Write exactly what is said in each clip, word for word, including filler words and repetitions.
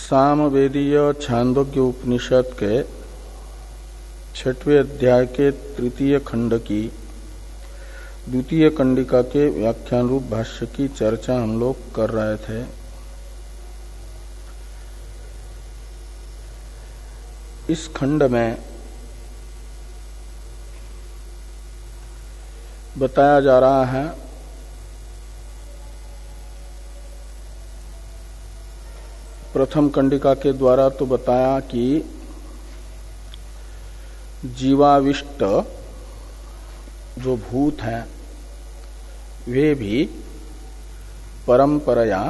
सामवेदीय छांदोग्य उपनिषद के छठवें अध्याय के तृतीय खंड की द्वितीय कंडिका के व्याख्यान रूप भाष्य की चर्चा हम लोग कर रहे थे। इस खंड में बताया जा रहा है प्रथम कंडिका के द्वारा तो बताया कि जीवाविष्ट जो भूत हैं वे भी परंपराया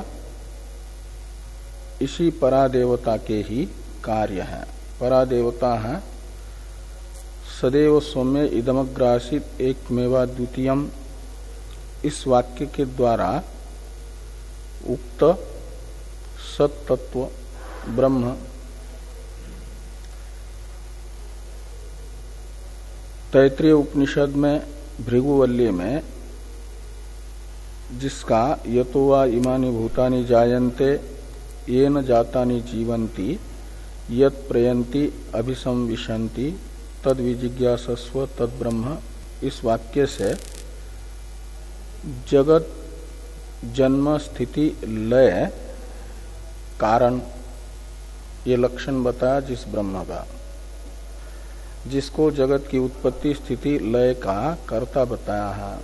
इसी परादेवता के ही कार्य हैं। परादेवता है सदैव सौम्य इदमग्रासित एकमेवा द्वितीयम इस वाक्य के द्वारा उक्त सत्तत्व ब्रह्म तैत्रीय उपनिषद में भृगुवल्ली में जिसका यतो वा इमानि भूतानि जायन्ते येन जातानि जीवन्ति यत् प्रयन्ति अभिसंविशन्ति तद विजिज्ञासस्व तद ब्रह्म इस वाक्य से जगत जन्म स्थिति लय कारण ये लक्षण बताया जिस ब्रह्म का, जिसको जगत की उत्पत्ति स्थिति लय का कर्ता बताया है,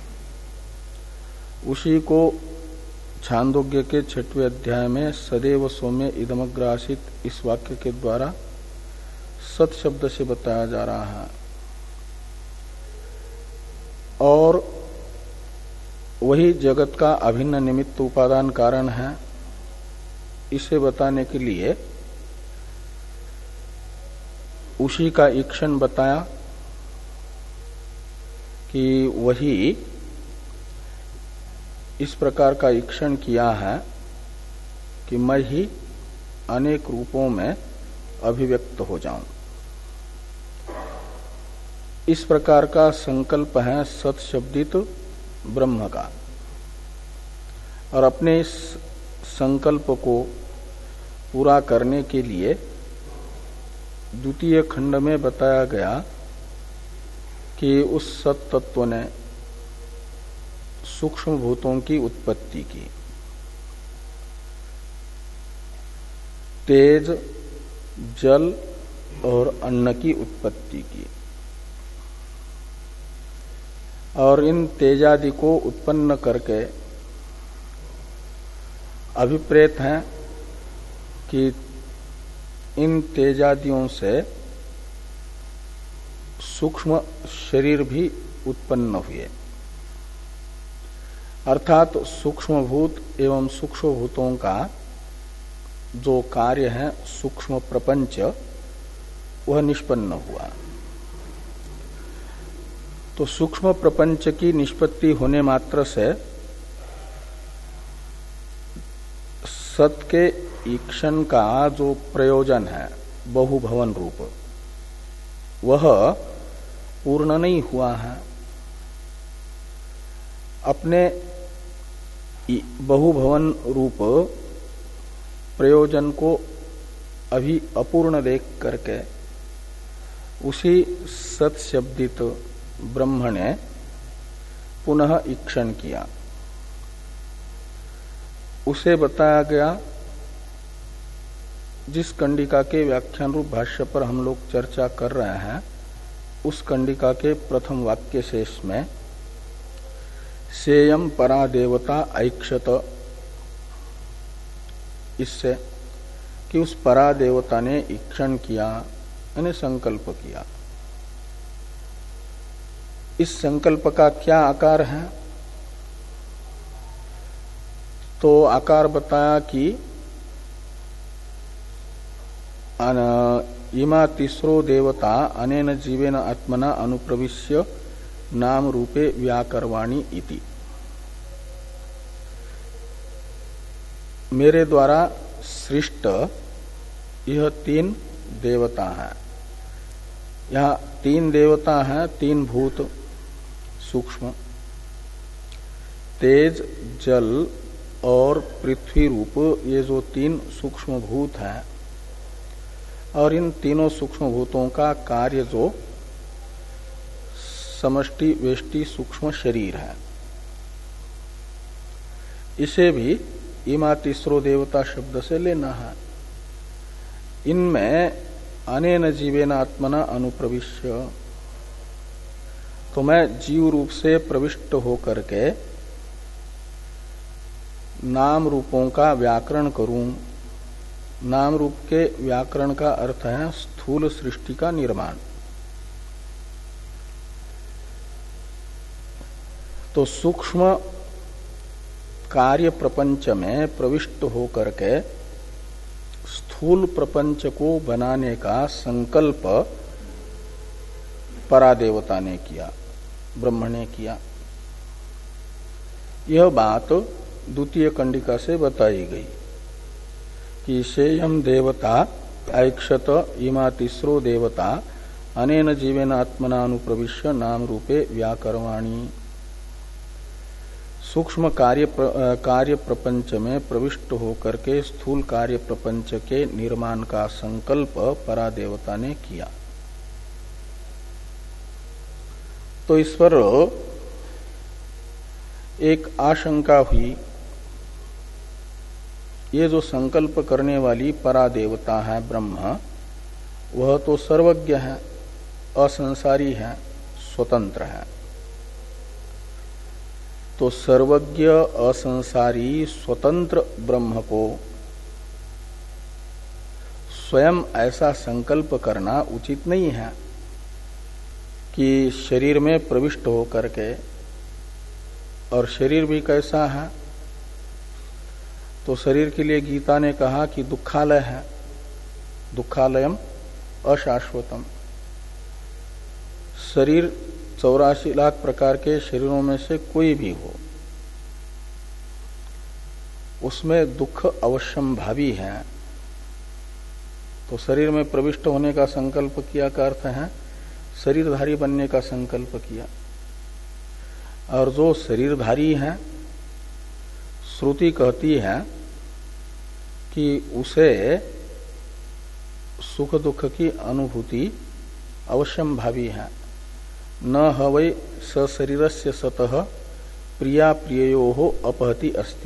उसी को छांदोग्य के छठवें अध्याय में सदैव सौम्य इदमग्रासित इस वाक्य के द्वारा सत शब्द से बताया जा रहा है। और वही जगत का अभिन्न निमित्त उपादान कारण है। इसे बताने के लिए उसी का ईक्षण बताया कि वही इस प्रकार का ईक्षण किया है कि मैं ही अनेक रूपों में अभिव्यक्त हो जाऊं। इस प्रकार का संकल्प है सत्शब्दित ब्रह्म का। और अपने इस संकल्प को पूरा करने के लिए द्वितीय खंड में बताया गया कि उस सत तत्व ने सूक्ष्म भूतों की उत्पत्ति की, तेज जल और अन्न की उत्पत्ति की, और इन तेजादि को उत्पन्न करके अभिप्रेत हैं कि इन तेजादियों से सूक्ष्म शरीर भी उत्पन्न हुए। अर्थात सूक्ष्म भूत एवं सूक्ष्म भूतों का जो कार्य है सूक्ष्म प्रपंच वह निष्पन्न हुआ। तो सूक्ष्म प्रपंच की निष्पत्ति होने मात्र से सत के ईक्षण का जो प्रयोजन है बहुभवन रूप वह पूर्ण नहीं हुआ है। अपने बहुभवन रूप प्रयोजन को अभी अपूर्ण देख करके उसी सत्शब्दित ब्रह्म ने पुनः ईक्षण किया। उसे बताया गया जिस कंडिका के व्याख्यान रूप भाष्य पर हम लोग चर्चा कर रहे हैं उस कंडिका के प्रथम वाक्य शेष में सेयम परादेवता ऐक्षत, इससे कि उस परादेवता ने ईक्षण किया यानी संकल्प किया। इस संकल्प का क्या आकार है? तो आकार बताया कि इमा तीसरो देवता अनेन जीवेन आत्मना अनुप्रविश्य नाम रूपे व्याकरवाणी इति। मेरे द्वारा सृष्ट यह तीन देवता हैं। यहाँ तीन देवता हैं, तीन भूत सूक्ष्म, तेज जल और पृथ्वी रूप ये जो तीन सूक्ष्म भूत हैं, और इन तीनों सूक्ष्म भूतों का कार्य जो समष्टि वेष्टि सूक्ष्म शरीर है, इसे भी इमा तीसरो देवता शब्द से लेना है। इनमें अनेन जीवेन आत्मना अनुप्रविश्य, तो मैं जीव रूप से प्रविष्ट होकर के नाम रूपों का व्याकरण करूं। नाम रूप के व्याकरण का अर्थ है स्थूल सृष्टि का निर्माण। तो सूक्ष्म कार्य प्रपंच में प्रविष्ट होकर के स्थूल प्रपंच को बनाने का संकल्प परादेवता ने किया, ब्रह्म ने किया। यह बात द्वितीय कंडिका से बताई गई कि शेयम देवता ऐक्षत इमा तीसरो देवता अनेन जीवेन आत्मना अनुप्रविश्य नाम रूपे व्याकरवाणी। सूक्ष्म कार्य प्र, कार्य प्रपंच में प्रविष्ट होकर के स्थूल कार्य प्रपंच के निर्माण का संकल्प परादेवता ने किया। तो इस पर एक आशंका हुई, ये जो संकल्प करने वाली परादेवता है ब्रह्म, वह तो सर्वज्ञ है, असंसारी है, स्वतंत्र है। तो सर्वज्ञ असंसारी स्वतंत्र ब्रह्म को स्वयं ऐसा संकल्प करना उचित नहीं है कि शरीर में प्रविष्ट होकर के, और शरीर भी कैसा है, तो शरीर के लिए गीता ने कहा कि दुखालय है, दुखालयम अशाश्वतम। शरीर चौरासी लाख प्रकार के शरीरों में से कोई भी हो, उसमें दुख अवश्यम भावी है। तो शरीर में प्रविष्ट होने का संकल्प किया का अर्थ है शरीरधारी बनने का संकल्प किया। और जो शरीरधारी है, श्रुति कहती है कि उसे सुख दुख की अनुभूति अवश्यम भावी है। न हवै सशरीरस्य सतः प्रिया प्रियो अपहति अस्ति।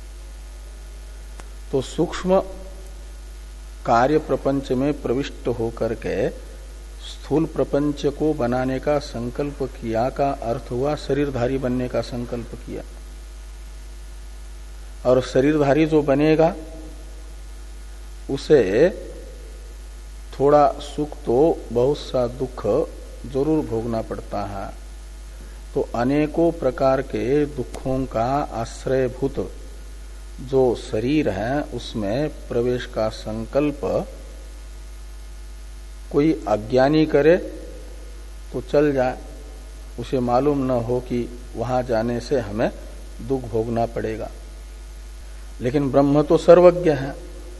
तो सूक्ष्म कार्य प्रपंच में प्रविष्ट होकर के स्थूल प्रपंच को बनाने का संकल्प किया का अर्थ हुआ शरीरधारी बनने का संकल्प किया। और शरीरधारी जो बनेगा उसे थोड़ा सुख तो बहुत सा दुख जरूर भोगना पड़ता है। तो अनेकों प्रकार के दुखों का आश्रयभूत जो शरीर है, उसमें प्रवेश का संकल्प कोई अज्ञानी करे तो चल जाए, उसे मालूम न हो कि वहां जाने से हमें दुख भोगना पड़ेगा। लेकिन ब्रह्म तो सर्वज्ञ है,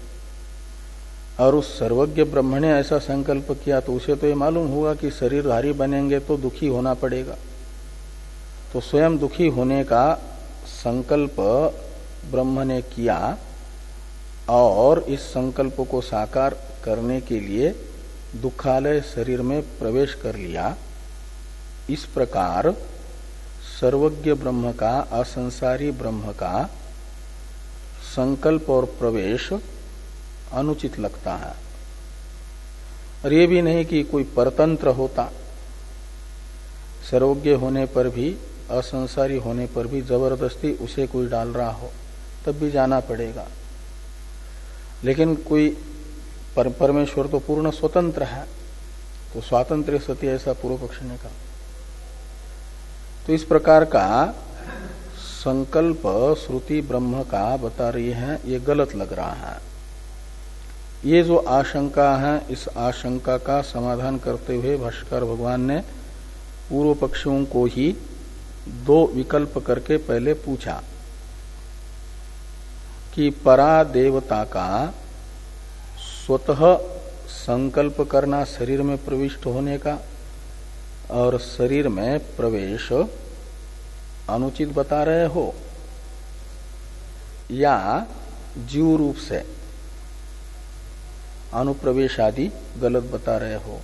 और उस सर्वज्ञ ब्रह्म ने ऐसा संकल्प किया तो उसे तो ये मालूम होगा कि शरीरधारी बनेंगे तो दुखी होना पड़ेगा। तो स्वयं दुखी होने का संकल्प ब्रह्म ने किया, और इस संकल्प को साकार करने के लिए दुखालय शरीर में प्रवेश कर लिया। इस प्रकार सर्वज्ञ ब्रह्म का, असंसारी ब्रह्म का संकल्प और प्रवेश अनुचित लगता है। और ये भी नहीं कि कोई परतंत्र होता, सर्वज्ञ होने पर भी, असंसारी होने पर भी जबरदस्ती उसे कोई डाल रहा हो, तब भी जाना पड़ेगा। लेकिन कोई पर, परमेश्वर तो पूर्ण स्वतंत्र है, तो स्वातंत्र्य सती ऐसा पूर्व पक्ष ने कहा। तो इस प्रकार का संकल्प श्रुति ब्रह्म का बता रही है, ये गलत लग रहा है। ये जो आशंका है, इस आशंका का समाधान करते हुए भाष्यकार भगवान ने पूर्व पक्षियों को ही दो विकल्प करके पहले पूछा कि परा देवता का स्वतः संकल्प करना शरीर में प्रविष्ट होने का और शरीर में प्रवेश अनुचित बता रहे हो, या जीव रूप से अनुप्रवेश आदि गलत बता रहे हो।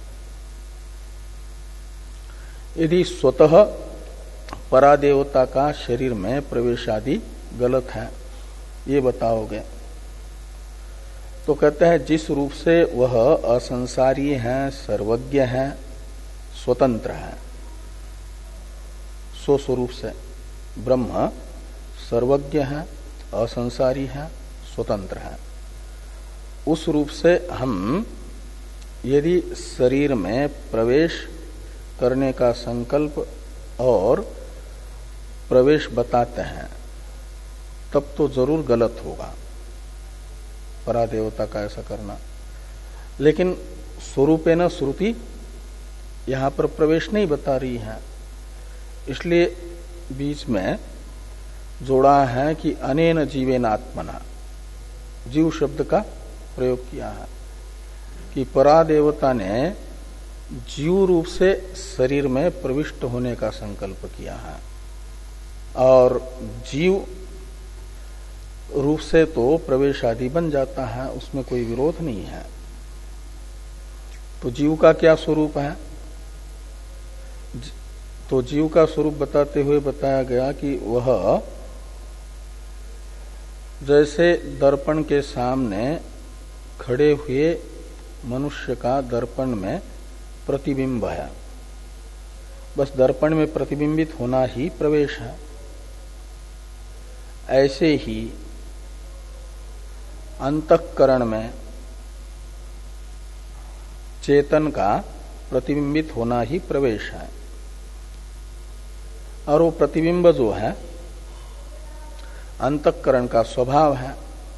यदि स्वतः परादेवता का शरीर में प्रवेश आदि गलत है ये बताओगे तो कहते हैं जिस रूप से वह असंसारी है, सर्वज्ञ है, स्वतंत्र है, सो स्वरूप से ब्रह्म सर्वज्ञ है, असंसारी है, स्वतंत्र है, उस रूप से हम यदि शरीर में प्रवेश करने का संकल्प और प्रवेश बताते हैं तब तो जरूर गलत होगा परादेवता का ऐसा करना। लेकिन स्वरूपेण श्रुति यहां पर प्रवेश नहीं बता रही है, इसलिए बीच में जोड़ा है कि अनेन जीवेन आत्मना, जीव शब्द का प्रयोग किया है कि परादेवता ने जीव रूप से शरीर में प्रविष्ट होने का संकल्प किया है और जीव रूप से तो प्रवेश आदि बन जाता है, उसमें कोई विरोध नहीं है। तो जीव का क्या स्वरूप है? तो जीव का स्वरूप बताते हुए बताया गया कि वह जैसे दर्पण के सामने खड़े हुए मनुष्य का दर्पण में प्रतिबिंब है, बस दर्पण में प्रतिबिंबित होना ही प्रवेश है। ऐसे ही अंतःकरण में चेतन का प्रतिबिंबित होना ही प्रवेश है। और वो प्रतिबिंब जो है अंतःकरण का स्वभाव है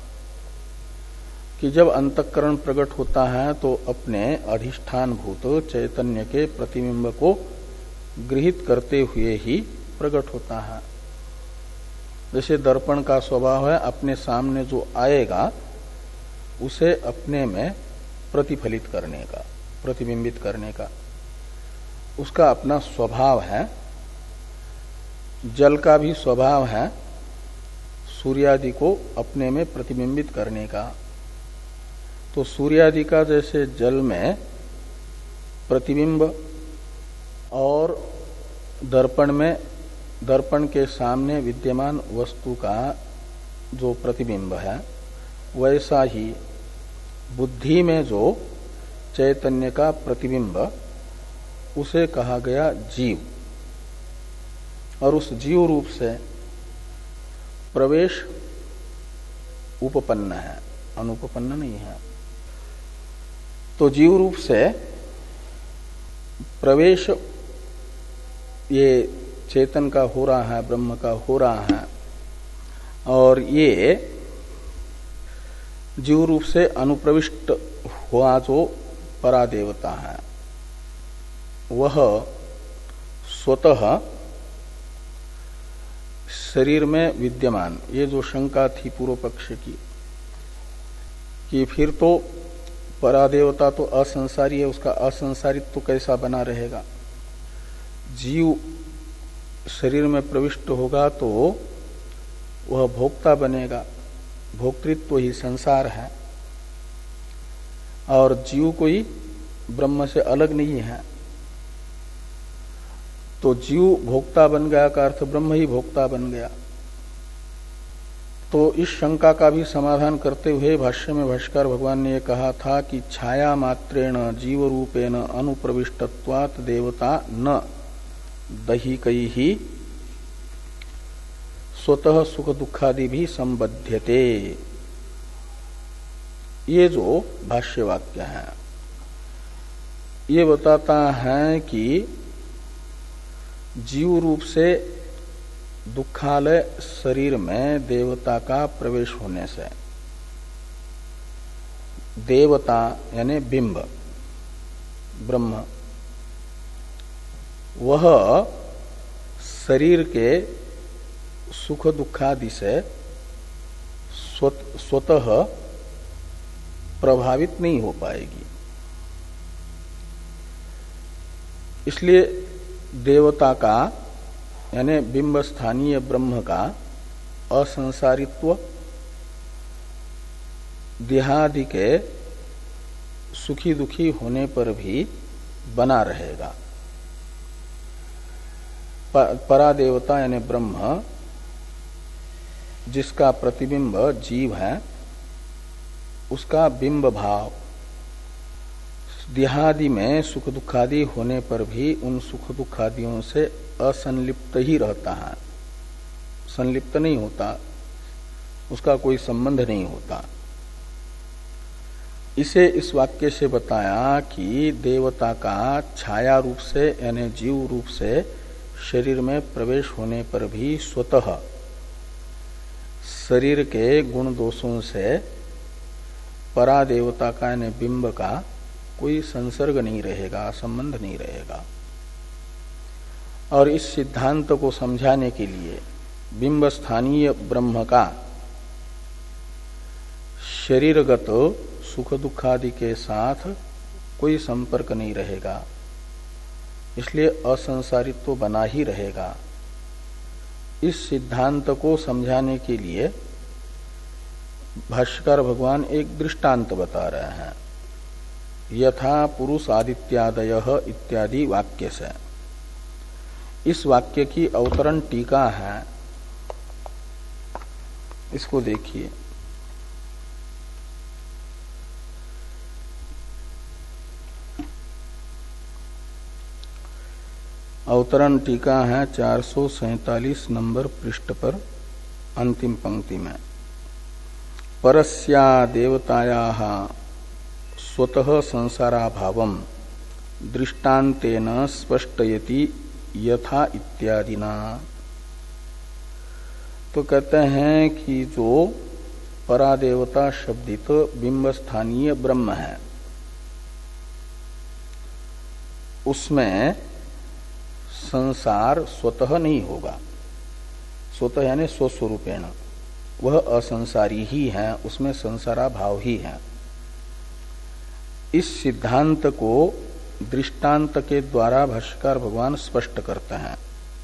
कि जब अंतःकरण प्रकट होता है तो अपने अधिष्ठान भूत चैतन्य के प्रतिबिंब को गृहीत करते हुए ही प्रकट होता है। जैसे दर्पण का स्वभाव है अपने सामने जो आएगा उसे अपने में प्रतिफलित करने का, प्रतिबिंबित करने का, उसका अपना स्वभाव है। जल का भी स्वभाव है सूर्यादि को अपने में प्रतिबिंबित करने का। तो सूर्यादि का जैसे जल में प्रतिबिंब और दर्पण में दर्पण के सामने विद्यमान वस्तु का जो प्रतिबिंब है, वैसा ही बुद्धि में जो चैतन्य का प्रतिबिंब उसे कहा गया जीव। और उस जीव रूप से प्रवेश उपपन्न है, अनुपपन्न नहीं है। तो जीव रूप से प्रवेश ये चेतन का हो रहा है, ब्रह्म का हो रहा है, और ये जीव रूप से अनुप्रविष्ट हुआ जो परादेवता है वह स्वतः शरीर में विद्यमान, ये जो शंका थी पूर्व पक्ष की कि फिर तो परादेवता तो असंसारी है, उसका असंसारित्व तो कैसा बना रहेगा? जीव शरीर में प्रविष्ट होगा तो वह भोक्ता बनेगा, भोक्तृत्व ही संसार है और जीव कोई ब्रह्म से अलग नहीं है। तो जीव भोक्ता बन गया का अर्थ ब्रह्म ही भोक्ता बन गया। तो इस शंका का भी समाधान करते हुए भाष्य में भाष्कर भगवान ने यह कहा था कि छाया मात्रेण जीव रूपेण अनुप्रविष्टत्वात् देवता न दहिकैः स्वतः सुख दुखादि भी संबध्यते। ये जो भाष्य वाक्य है ये बताता है कि जीव रूप से दुखालय शरीर में देवता का प्रवेश होने से देवता यानी बिंब ब्रह्म वह शरीर के सुख दुखादि से स्वतः प्रभावित नहीं हो पाएगी। इसलिए देवता का यानी बिंब स्थानीय ब्रह्म का असंसारित्व देहादि के सुखी दुखी होने पर भी बना रहेगा। परादेवता यानी ब्रह्म जिसका प्रतिबिंब जीव है, उसका बिंब भाव देहादि में सुख दुखादि होने पर भी उन सुख दुखादियों से असंलिप्त ही रहता है, संलिप्त नहीं होता, उसका कोई संबंध नहीं होता। इसे इस वाक्य से बताया कि देवता का छाया रूप से यानी जीव रूप से शरीर में प्रवेश होने पर भी स्वतः शरीर के गुण दोषों से परादेवता का यानी बिंब का कोई संसर्ग नहीं रहेगा, संबंध नहीं रहेगा। और इस सिद्धांत को समझाने के लिए बिंब स्थानीय ब्रह्म का शरीरगत सुख दुखादि के साथ कोई संपर्क नहीं रहेगा, इसलिए असंसारित्व तो बना ही रहेगा। इस सिद्धांत को समझाने के लिए भाष्यकार भगवान एक दृष्टांत बता रहे हैं, यथा पुरुष आदित्यादय इत्यादि वाक्य से। इस वाक्य की अवतरण टीका है, इसको देखिए। अवतरण टीका है चार सौ सैतालीस नंबर पृष्ठ पर अंतिम पंक्ति में, परस्या देवतायाः स्वतः संसाराभावम् दृष्टान्तेन स्पष्टयति यथा इत्यादिना। तो कहते हैं कि जो परादेवता शब्दित बिंब स्थानीय ब्रह्म है, उसमें संसार स्वतः नहीं होगा। स्वतः यानी स्वस्वरूपेण वह असंसारी ही है, उसमें संसारा भाव ही है। इस सिद्धांत को दृष्टांत के द्वारा भाष्यकार भगवान स्पष्ट करते हैं।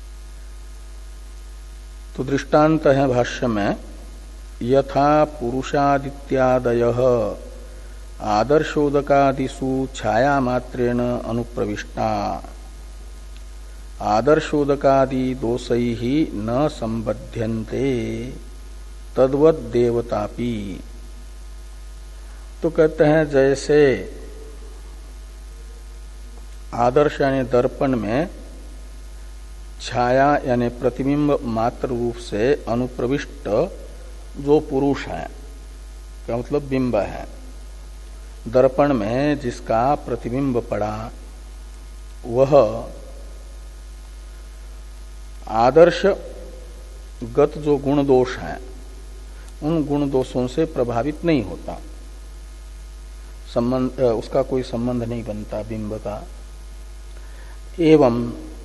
तो दृष्टांत है भाष्य में, यथा पुरुषादित्यादयः आदर्शोदकादिषु छाया मात्रेण अनुप्रविष्टा आदर्शोदकादि दोषैः न संबध्यन्ते तद्वत् देवतापि। तो कहते हैं जैसे आदर्श यानी दर्पण में छाया यानी प्रतिबिंब मात्र रूप से अनुप्रविष्ट जो पुरुष है, क्या मतलब बिंब है, दर्पण में जिसका प्रतिबिंब पड़ा, वह आदर्श गत जो गुण दोष है उन गुण दोषों से प्रभावित नहीं होता, संबंध उसका कोई संबंध नहीं बनता बिंब का। एवं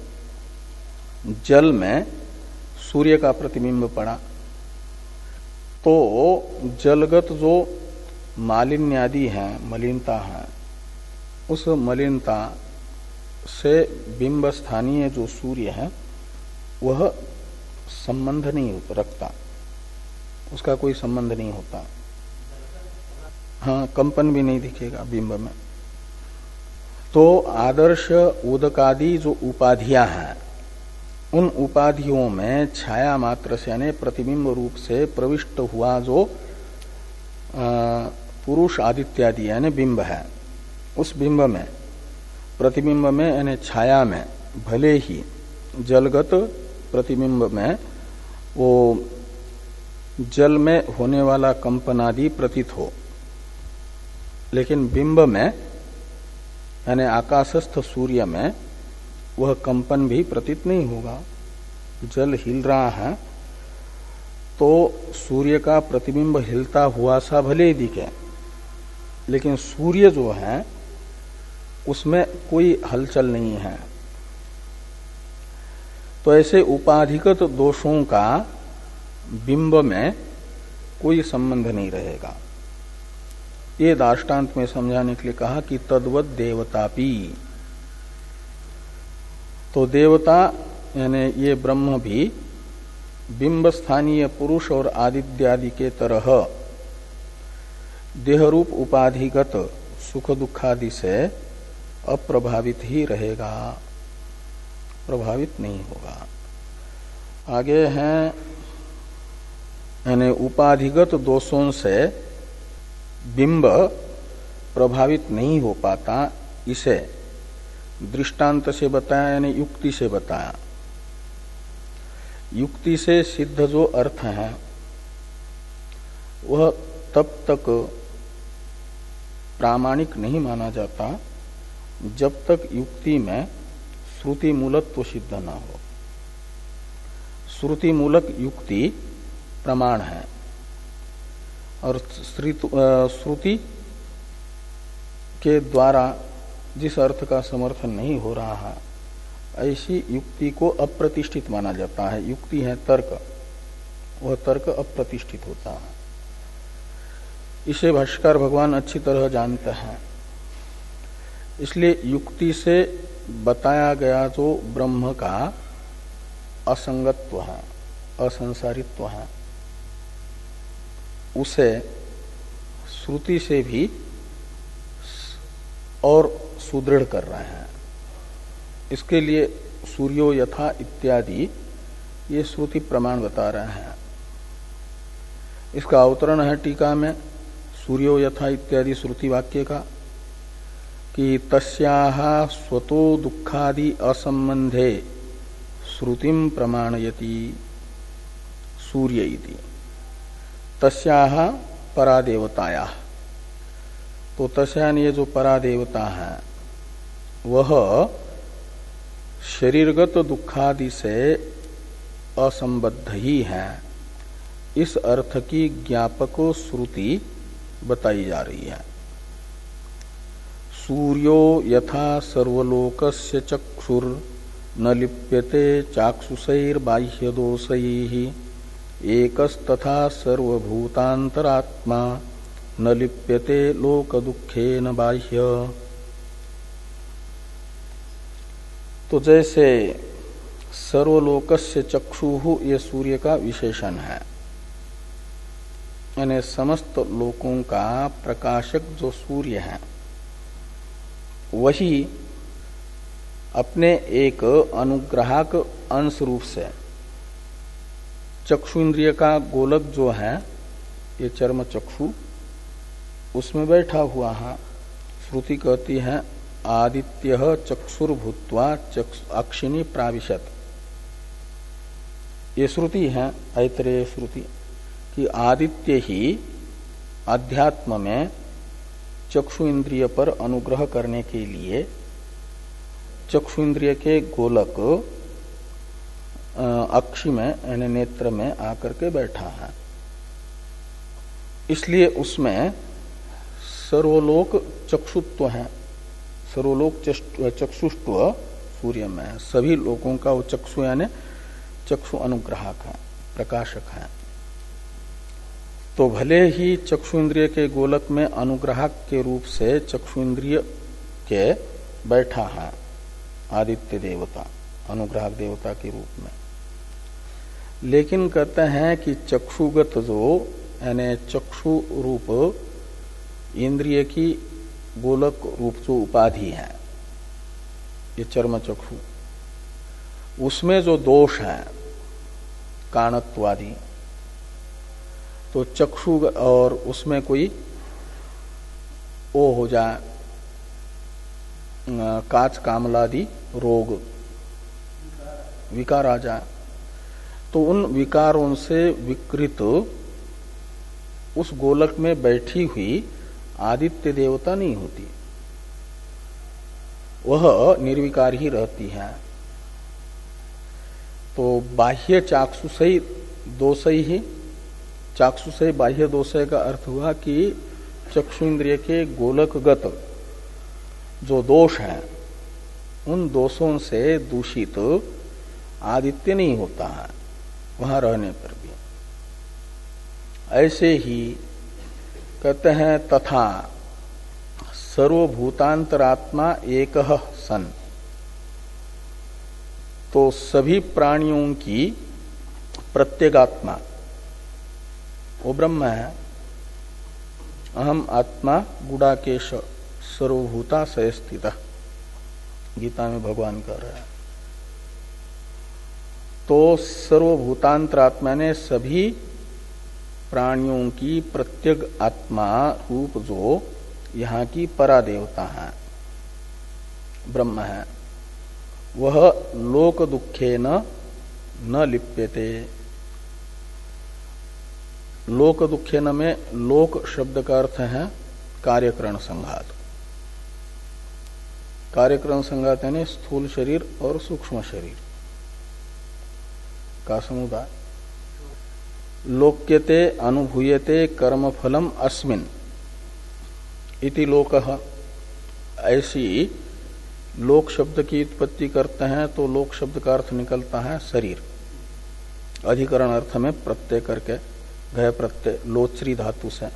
जल में सूर्य का प्रतिबिंब पड़ा तो जलगत जो मालिन्यादि है, मलिनता है, उस मलिनता से बिंब स्थानीय जो सूर्य है वह संबंध नहीं रखता, उसका कोई संबंध नहीं होता। हाँ, कंपन भी नहीं दिखेगा बिंब में। तो आदर्श उदकादि जो उपाधियां हैं, उन उपाधियों में छाया मात्र से यानी प्रतिबिंब रूप से प्रविष्ट हुआ जो पुरुष आदित्यादि यानी बिंब है, उस बिंब में प्रतिबिंब में यानी छाया में भले ही जलगत प्रतिबिंब में वो जल में होने वाला कंपन आदि प्रतीत हो, लेकिन बिंब में यानी आकाशस्थ सूर्य में वह कंपन भी प्रतीत नहीं होगा। जल हिल रहा है तो सूर्य का प्रतिबिंब हिलता हुआ सा भले ही दिखे, लेकिन सूर्य जो है उसमें कोई हलचल नहीं है। तो ऐसे उपाधिगत दोषों का बिंब में कोई संबंध नहीं रहेगा। ये दार्ष्टान्त में समझाने के लिए कहा कि तद्वत देवतापि। तो देवता यानी ये ब्रह्म भी बिंब स्थानीय पुरुष और आदित्यादि के तरह देहरूप उपाधिगत सुख दुखादि से अप्रभावित ही रहेगा, प्रभावित नहीं होगा। आगे हैं यानी उपाधिगत दोषों से बिंब प्रभावित नहीं हो पाता, इसे दृष्टांत से बताया यानी युक्ति से बताया। युक्ति से सिद्ध जो अर्थ है वह तब तक प्रामाणिक नहीं माना जाता जब तक युक्ति में श्रुति मूलत्व सिद्ध न हो। श्रुति मूलक युक्ति प्रमाण है और श्रुति के द्वारा जिस अर्थ का समर्थन नहीं हो रहा है ऐसी युक्ति को अप्रतिष्ठित माना जाता है। युक्ति है तर्क, वह तर्क अप्रतिष्ठित होता है। इसे भाष्यकार भगवान अच्छी तरह जानते हैं। इसलिए युक्ति से बताया गया जो ब्रह्म का असंगत्व है, असंसारित्व है, उसे श्रुति से भी और सुदृढ़ कर रहे हैं। इसके लिए सूर्यो यथा इत्यादि ये श्रुति प्रमाण बता रहे हैं। इसका अवतरण है टीका में सूर्यो यथा इत्यादि श्रुति वाक्य का कि तस्याः स्वतो दुखादि असंबंधे श्रुतिम प्रमाणयति सूर्य इति तस्याः परादेवतायाः। तो तस्यान ये जो परादेवता है वह शरीरगत दुखादि से असंबद्ध ही है, इस अर्थ की ज्ञापक श्रुति बताई जा रही है। सूर्यो यथा सर्वलोकस्य चक्षुर न लिप्यते चाक्षुषैर्बाह्यदोषैः एकस्तथा सर्वभूतान्तरात्मा न लिप्यते लोकदुःखेन बाह्य। तो जैसे सर्वलोकस्य चक्षुः ये सूर्य का विशेषण है, यानी समस्त लोकों का प्रकाशक जो सूर्य है वही अपने एक अनुग्राहक अंश रूप से चक्षु इंद्रिय का गोलक जो है ये चर्म चक्षु उसमें बैठा हुआ है। श्रुति कहती है आदित्य चक्षुर्भूत्वा अक्षिणी प्राविशत। ये श्रुति है ऐतरेय श्रुति कि आदित्य ही अध्यात्म में चक्षु इंद्रिय पर अनुग्रह करने के लिए चक्षु इंद्रिय के गोलक अक्षि में यानी नेत्र में आकर के बैठा है। इसलिए उसमें सर्वलोक चक्षुत्व है, सर्वलोक चक्षुष्त्व सूर्य में है। सभी लोगों का वो चक्षु यानी चक्षु अनुग्राहक है, प्रकाशक है। तो भले ही चक्षु इंद्रिय के गोलक में अनुग्राहक के रूप से चक्षु इंद्रिय के बैठा है आदित्य देवता, अनुग्राहक देवता के रूप में। लेकिन कहते हैं कि चक्षुगत जो यानी चक्षु रूप इंद्रिय की गोलक रूप जो उपाधि है ये चर्म चक्षु, उसमें जो दोष है काणत्वादि, तो चक्षु और उसमें कोई वो हो जाए काच कामलादि रोग विकार आ जाए, तो उन विकारों से विकृत उस गोलक में बैठी हुई आदित्य देवता नहीं होती, वह निर्विकार ही रहती है। तो बाह्य चाक्षुषई दोषई ही, चाक्षुषई बाह्य दोषय का अर्थ हुआ कि चक्षु इंद्रिय के गोलकगत जो दोष है उन दोषों से दूषित आदित्य नहीं होता है वहां रहने पर भी। ऐसे ही कहते हैं तथा सर्वभूतांतरात्मा एकह सन, तो सभी प्राणियों की प्रत्येगात्मा वो ब्रह्म है अहम आत्मा गुडाकेश सर्वभूता सय स्थित, गीता में भगवान कह रहे हैं। तो सर्वभूतांतरात्मा ने सभी प्राणियों की प्रत्येक आत्मा रूप जो यहाँ की परादेवता है, ब्रह्म है, वह लोक दुखे न न लिप्यते। लोक दुखे न में लोक शब्द का अर्थ है कार्यकरण संघात। कार्यकरण संघात यानी स्थूल शरीर और सूक्ष्म शरीर का समुदाय। लोक्यते अनुभूयते कर्म फलम अस्मिन् इति लोकः, ऐसी लोक शब्द की उत्पत्ति करते हैं तो लोक शब्द का अर्थ निकलता है शरीर। अधिकरण अर्थ में प्रत्यय करके घय प्रत्यय लोचरी धातु से,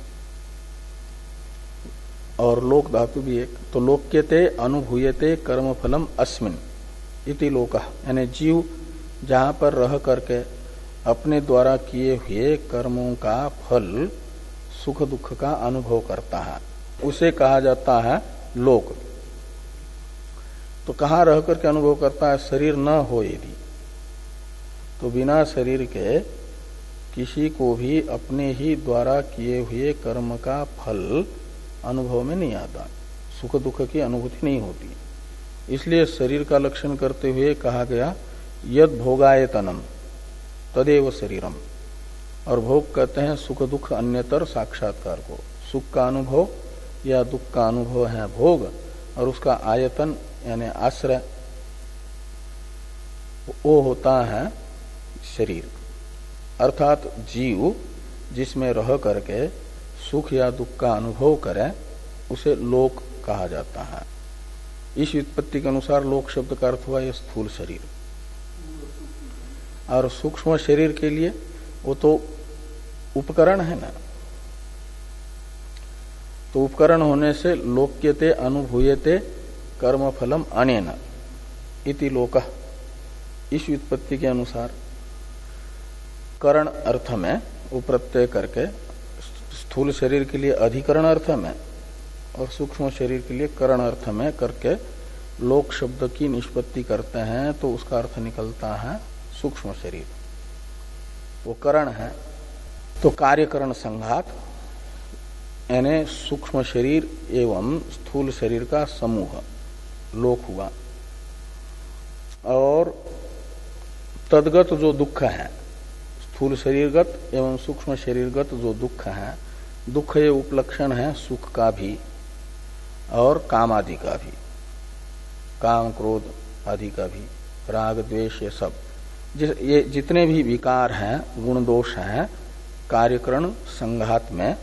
और लोक धातु भी एक। तो लोक्यते अनुभूयते कर्म फलम अस्मिन् इति लोकः, यानी जीव जहां पर रह करके अपने द्वारा किए हुए कर्मों का फल सुख दुख का अनुभव करता है, उसे कहा जाता है लोक। तो कहाँ रह करके अनुभव करता है? शरीर न हो यदि, तो बिना शरीर के किसी को भी अपने ही द्वारा किए हुए कर्म का फल अनुभव में नहीं आता, सुख दुख की अनुभूति नहीं होती। इसलिए शरीर का लक्षण करते हुए कहा गया यद भोगायतनम तदेव शरीरम। और भोग कहते हैं सुख दुख अन्यतर साक्षात्कार को। सुख का अनुभव या दुख का अनुभव है भोग, और उसका आयतन यानी आश्रय वो होता है शरीर। अर्थात जीव जिसमें रह करके सुख या दुख का अनुभव करे उसे लोक कहा जाता है। इस व्युत्पत्ति के अनुसार लोक शब्द का अर्थ हुआ यह स्थूल शरीर। और सूक्ष्म शरीर के लिए वो तो उपकरण है ना, तो उपकरण होने से लोक्यते अनुभूयते कर्म फलम अनेन इति लोकः, इस व्युत्पत्ति के अनुसार करण अर्थ में वो प्रत्यय करके स्थूल शरीर के लिए अधिकरण अर्थ में और सूक्ष्म शरीर के लिए करण अर्थ में करके लोक शब्द की निष्पत्ति करते हैं, तो उसका अर्थ निकलता है सूक्ष्म शरीर, वो करण है। तो कार्यकरण संघात यानी सूक्ष्म शरीर एवं स्थूल शरीर का समूह लोक हुआ। और तद्गत जो दुख है, स्थूल शरीरगत एवं सूक्ष्म शरीरगत जो दुख है, दुख ये उपलक्षण है सुख का भी और काम आदि का भी, काम क्रोध आदि का भी, राग द्वेष, ये सब जिस ये जितने भी विकार हैं, गुण दोष हैं कार्यकरण संघात में,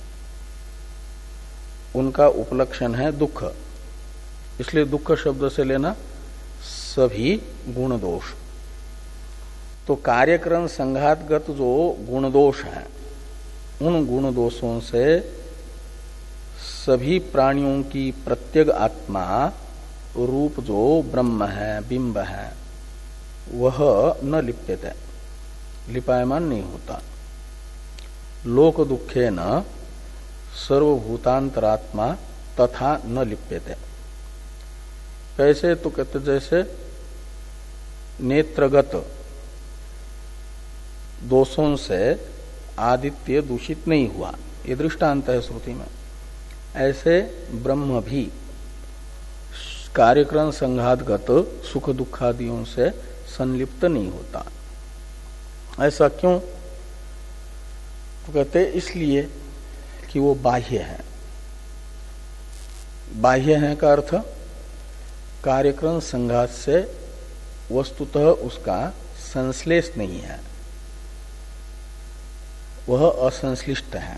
उनका उपलक्षण है दुख। इसलिए दुख शब्द से लेना सभी गुण दोष। तो कार्यकरण संघातगत जो गुण दोष हैं, उन गुण दोषों से सभी प्राणियों की प्रत्येक आत्मा रूप जो ब्रह्म है, बिंब है, वह न लिप्यते, लिपायमान नहीं होता। लोक दुखे न सर्वभूतांतरात्मा तथा न लिप्यते। कैसे? तो कहते जैसे नेत्रगत दोषों से आदित्य दूषित नहीं हुआ, ये दृष्टांत है श्रुति में, ऐसे ब्रह्म भी कार्यक्रम संघातगत सुख दुखादियों से संलिप्त नहीं होता। ऐसा क्यों? तो कहते इसलिए कि वो बाह्य है। बाह्य है का अर्थ कार्यक्रम संघात से वस्तुतः उसका संश्लेष नहीं है, वह असंश्लिष्ट है,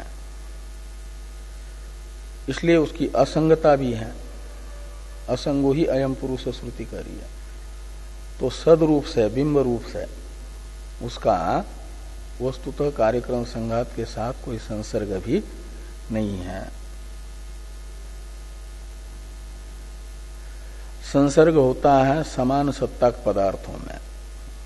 इसलिए उसकी असंगता भी है। असंगो ही अयम पुरुष श्रुति कर रही है। तो सदरूप से, बिंब रूप से उसका वस्तुतः कार्यक्रम संघात के साथ कोई संसर्ग भी नहीं है। संसर्ग होता है समान सत्ताक पदार्थों में,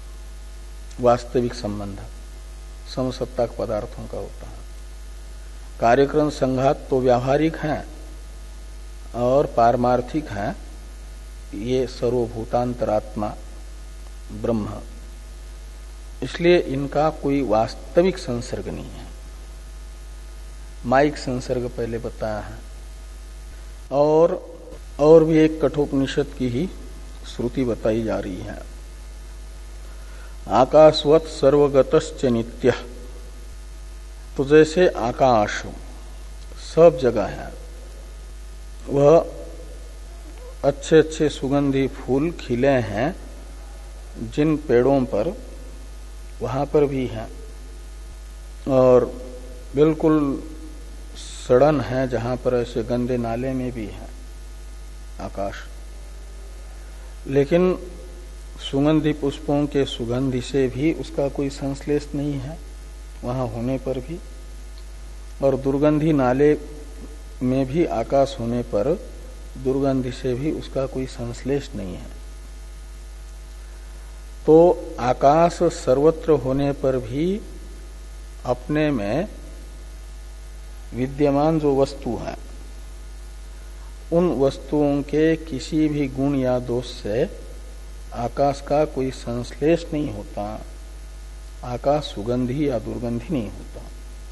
वास्तविक संबंध समसत्ताक पदार्थों का होता है। कार्यक्रम संघात तो व्यावहारिक हैं और पारमार्थिक हैं, ये सर्वभूतांतरात्मा ब्रह्म, इसलिए इनका कोई वास्तविक संसर्ग नहीं है। माइक संसर्ग पहले बताया है। और और भी एक कठोपनिषद की ही श्रुति बताई जा रही है। आकाशवत सर्वगतश्च नित्यः, तो जैसे आकाश सब जगह है, वह अच्छे अच्छे सुगंधी फूल खिले हैं जिन पेड़ों पर, वहां पर भी है, और बिल्कुल सड़न है जहां पर ऐसे गंदे नाले में भी है आकाश। लेकिन सुगंधी पुष्पों के सुगंधि से भी उसका कोई संश्लेष नहीं है वहां होने पर भी, और दुर्गंधी नाले में भी आकाश होने पर दुर्गंधि से भी उसका कोई संश्लेष नहीं है। तो आकाश सर्वत्र होने पर भी अपने में विद्यमान जो वस्तु है, उन वस्तुओं के किसी भी गुण या दोष से आकाश का कोई संश्लेष नहीं होता, आकाश सुगंधी या दुर्गंधी नहीं होता।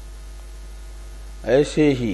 ऐसे ही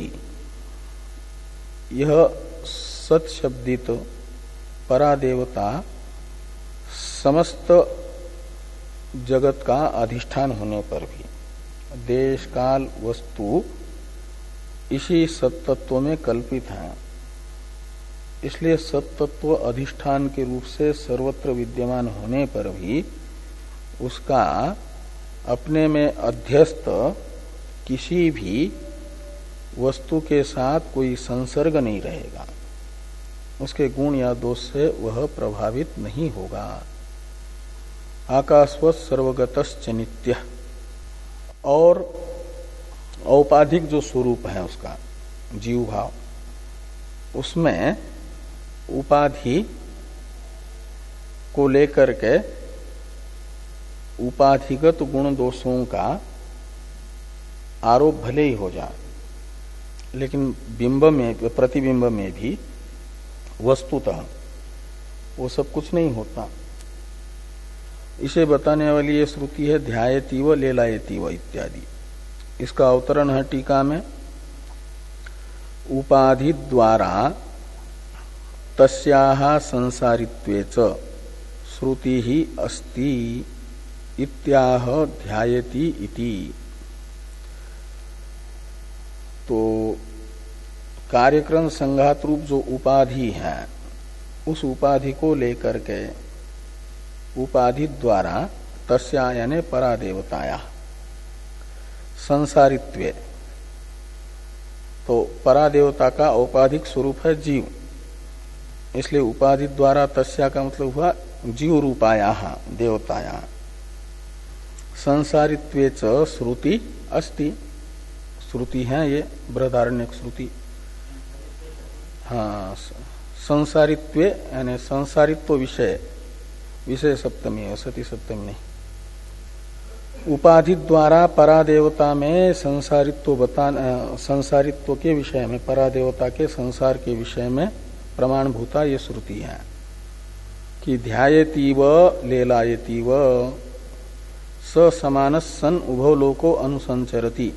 यह सत्शब्दित परादेवता समस्त जगत का अधिष्ठान होने पर भी देश काल वस्तु इसी सत्तत्व में कल्पित है, इसलिए सत्तत्व अधिष्ठान के रूप से सर्वत्र विद्यमान होने पर भी उसका अपने में अध्यस्त किसी भी वस्तु के साथ कोई संसर्ग नहीं रहेगा, उसके गुण या दोष से वह प्रभावित नहीं होगा। आकाशवत् सर्वगतश्च नित्यः, और औपाधिक जो स्वरूप है उसका जीव भाव, उसमें उपाधि को लेकर के उपाधिगत गुण दोषों का आरोप भले ही हो जाए, लेकिन बिंब में, प्रतिबिंब में भी वस्तुतः वो सब कुछ नहीं होता। इसे बताने वाली ये श्रुति है ध्यायतीव लेलायतीव इत्यादि। इसका अवतरण है टीका में, उपाधि द्वारा तस्याः संसारित्वे च श्रुति ही अस्ति इत्याह ध्यायति इति। तो कार्यक्रम संघात रूप जो उपाधि है, उस उपाधि को लेकर के उपाधि द्वारा तस्या यानी परादेवताया संसारित्वे, तो परादेवता का औपाधिक स्वरूप है जीव, इसलिए उपाधि द्वारा तस्या का मतलब हुआ जीव रूपाया देवताया। संसारित्वे च श्रुति अस्ति, श्रुति है ये बृहदारण्यक श्रुति। हाँ, संसारित्वे यानी संसारित्व विषय, विषय सप्तमी है, सती सप्तमी नहीं। उपाधि द्वारा परादेवता में संसारित्व बता, संसारित्व के विषय में, परादेवता के संसार के विषय में प्रमाणभूता ये श्रुति है कि ध्यायतीव लेलायतीव स समानस सन उभौ लोको अनुसंचरति,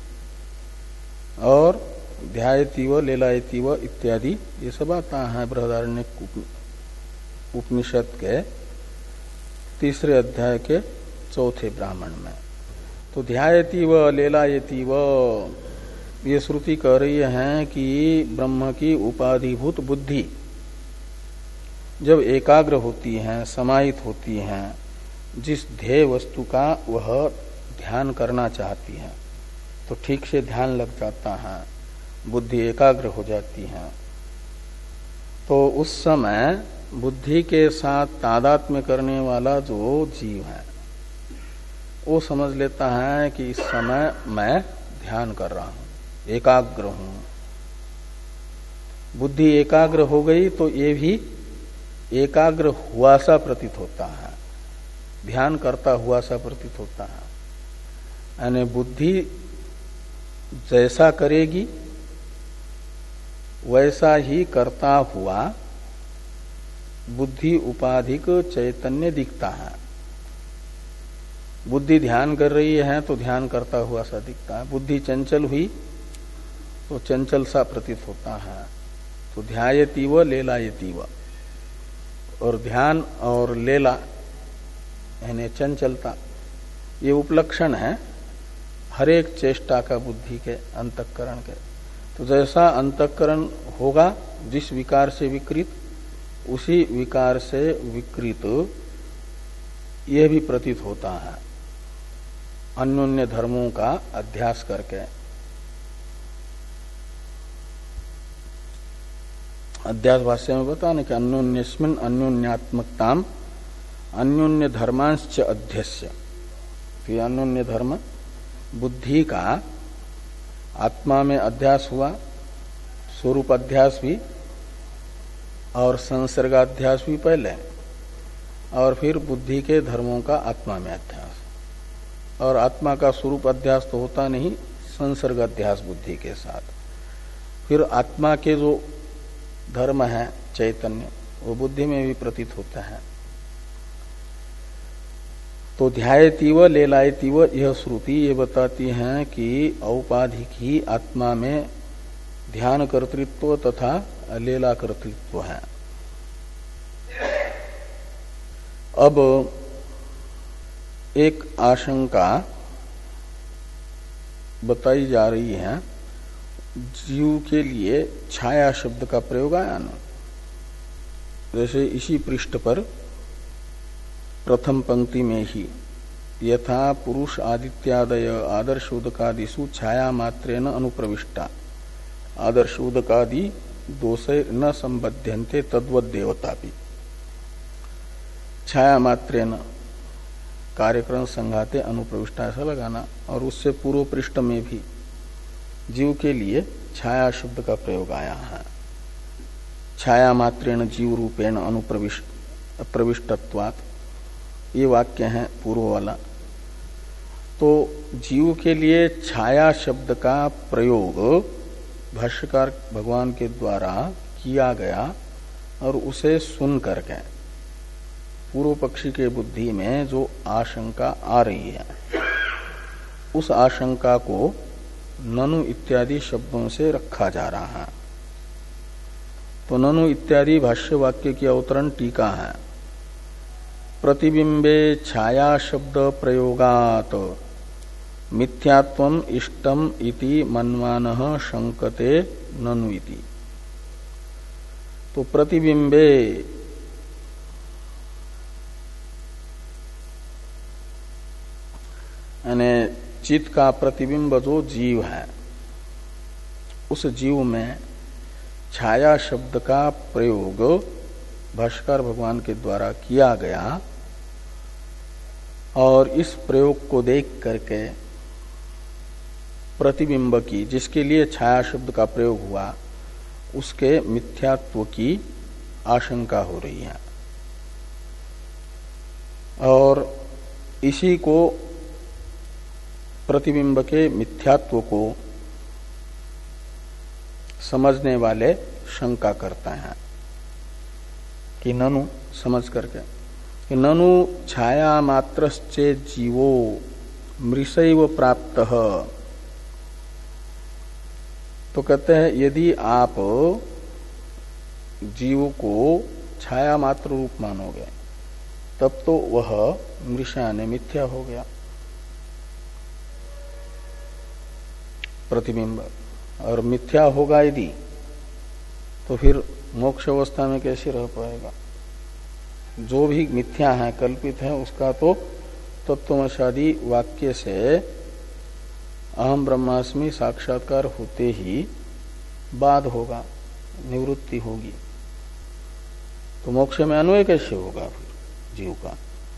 और ध्यायतीव लेलायतीव इत्यादि ये सब आता है बृहदारण्यक उपनिषद के तीसरे अध्याय के चौथे ब्राह्मण में। तो ध्यायतीव लेलायतीव ये श्रुति कह रही है कि ब्रह्म की उपाधिभूत बुद्धि जब एकाग्र होती है, समाहित होती है, जिस ध्येय वस्तु का वह ध्यान करना चाहती है, तो ठीक से ध्यान लग जाता है, बुद्धि एकाग्र हो जाती है। तो उस समय बुद्धि के साथ तादात्म्य करने वाला जो जीव है वो समझ लेता है कि इस समय मैं ध्यान कर रहा हूं, एकाग्र हूं। बुद्धि एकाग्र हो गई तो ये भी एकाग्र हुआ सा प्रतीत होता है, ध्यान करता हुआ सा प्रतीत होता है। यानी बुद्धि जैसा करेगी वैसा ही करता हुआ बुद्धि उपाधिक चैतन्य दिखता है। बुद्धि ध्यान कर रही है तो ध्यान करता हुआ सा दिखता है, बुद्धि चंचल हुई तो चंचल सा प्रतीत होता है। तो ध्यायतीव लेलायतीव, और ध्यान और लेला यानी चंचलता ये उपलक्षण है हर एक चेष्टा का बुद्धि के अंतःकरण के। तो जैसा अंतःकरण होगा जिस विकार से विकृत, उसी विकार से विकृत यह भी प्रतीत होता है अन्योन्य धर्मों का अध्यास करके। अध्यास भाष्य में बताने कि अन्योन्यस्मिन् अन्योन्यात्मकताम अन्योन्य धर्मांश्च अध्यस्य। तो अन्योन्य धर्म बुद्धि का आत्मा में अध्यास हुआ, स्वरूप अध्यास भी और संसर्गाध्यास भी पहले, और फिर बुद्धि के धर्मों का आत्मा में अध्यास। और आत्मा का स्वरूप अध्यास तो होता नहीं, संसर्ग अध्यास बुद्धि के साथ। फिर आत्मा के जो धर्म है चैतन्य, वो बुद्धि में भी प्रतीत होता है। तो ध्यायतीव लेलायतीव यह श्रुति ये बताती है कि औपाधिक ही आत्मा में ध्यान कर्तृत्व तथा लेला कर्तृत्व है। अब एक आशंका बताई जा रही है, जीव के लिए छाया शब्द का प्रयोग आया ना, जैसे इसी पृष्ठ पर प्रथम पंक्ति में ही यथा पुरुष आदित्यादय आदर्शोदकादिषु छाया मात्रेन अनुप्रविष्टा आदर्शोदकादि दोषे न संबध्यन्ते तद्वत् देवतापि। छाया मात्रेन कार्यक्रम संघाते अनुप्रविष्टा ऐसा लगाना। और उससे पूर्व पृष्ठ में भी जीव के लिए छाया शब्द का प्रयोग आया है। छाया मात्रेण जीव रूपेण अनुप्रविष्ट प्रविष्टत्वात्, ये वाक्य है पूर्व वाला। तो जीव के लिए छाया शब्द का प्रयोग भाष्यकार भगवान के द्वारा किया गया, और उसे सुन करके पूर्व पक्षी के बुद्धि में जो आशंका आ रही है, उस आशंका को ननु इत्यादि शब्दों से रखा जा रहा है। तो ननु इत्यादि भाष्य वाक्य की अवतरण टीका है। प्रतिबिंबे छाया शब्द प्रयोगात मिथ्यात्वम इष्टम इति मन्वानः शंकते ननु इति। तो प्रतिबिंबे यानी चित्त का प्रतिबिंब जो जीव है, उस जीव में छाया शब्द का प्रयोग भाष्यकार भगवान के द्वारा किया गया, और इस प्रयोग को देख करके प्रतिबिंब की, जिसके लिए छाया शब्द का प्रयोग हुआ, उसके मिथ्यात्व की आशंका हो रही है। और इसी को प्रतिबिंब के मिथ्यात्व को समझने वाले शंका करते हैं कि ननु समझ करके कि ननु छाया मात्रश्चे जीवो मृषैव प्राप्तः। तो कहते हैं यदि आप जीव को छाया मात्र रूप मानोगे तब तो वह मृषा ने मिथ्या हो गया प्रतिबिंब, और मिथ्या होगा यदि तो फिर मोक्ष अवस्था में कैसे रह पाएगा। जो भी मिथ्या है, कल्पित है, उसका तो तत्वमशादी वाक्य से अहम ब्रह्मास्मि साक्षात्कार होते ही बाद होगा, निवृत्ति होगी। तो मोक्ष में अन्वय कैसे होगा फिर जीव का।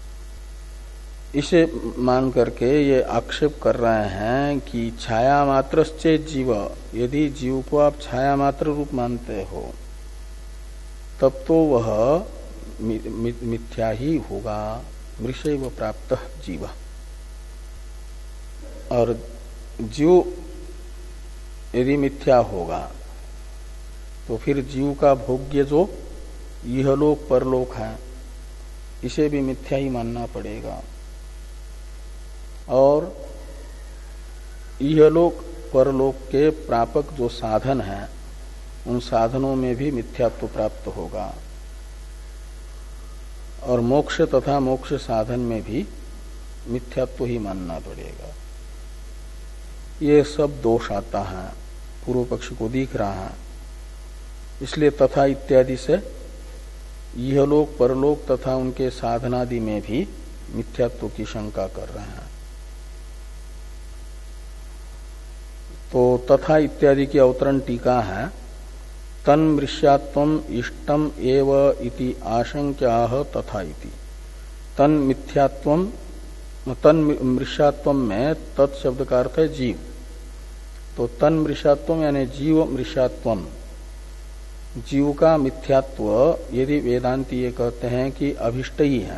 इसे मान करके ये आक्षेप कर रहे हैं कि छाया मात्रश्चे जीव, यदि जीव को आप छाया मात्र रूप मानते हो तब तो वह मिथ्या ही होगा, मृषैव प्राप्त जीव। और जीव यदि मिथ्या होगा तो फिर जीव का भोग्य जो इहलोक परलोक है इसे भी मिथ्या ही मानना पड़ेगा। और इहलोक परलोक के प्रापक जो साधन है उन साधनों में भी मिथ्यात्व प्राप्त होगा। और मोक्ष तथा मोक्ष साधन में भी मिथ्यात्व ही मानना पड़ेगा। ये सब दोष आता है, पूर्व पक्ष को दिख रहा है। इसलिए तथा इत्यादि से इहलोक परलोक तथा उनके साधनादि में भी मिथ्यात्व की शंका कर रहे हैं। तो तथा इत्यादि की अवतरण टीका है, तन्मृष्यात्वम इष्टम एव इति आशंक्याह तथा इति। तन मिथ्यात्वम तन मृष्यात्वम में तत् शब्द का अर्थ है जीव। तो तन मृष्यात्वम यानी जीव मृष्यात्वम, जीव का मिथ्यात्व यदि वेदांती ये कहते हैं कि अभिष्ट ही है,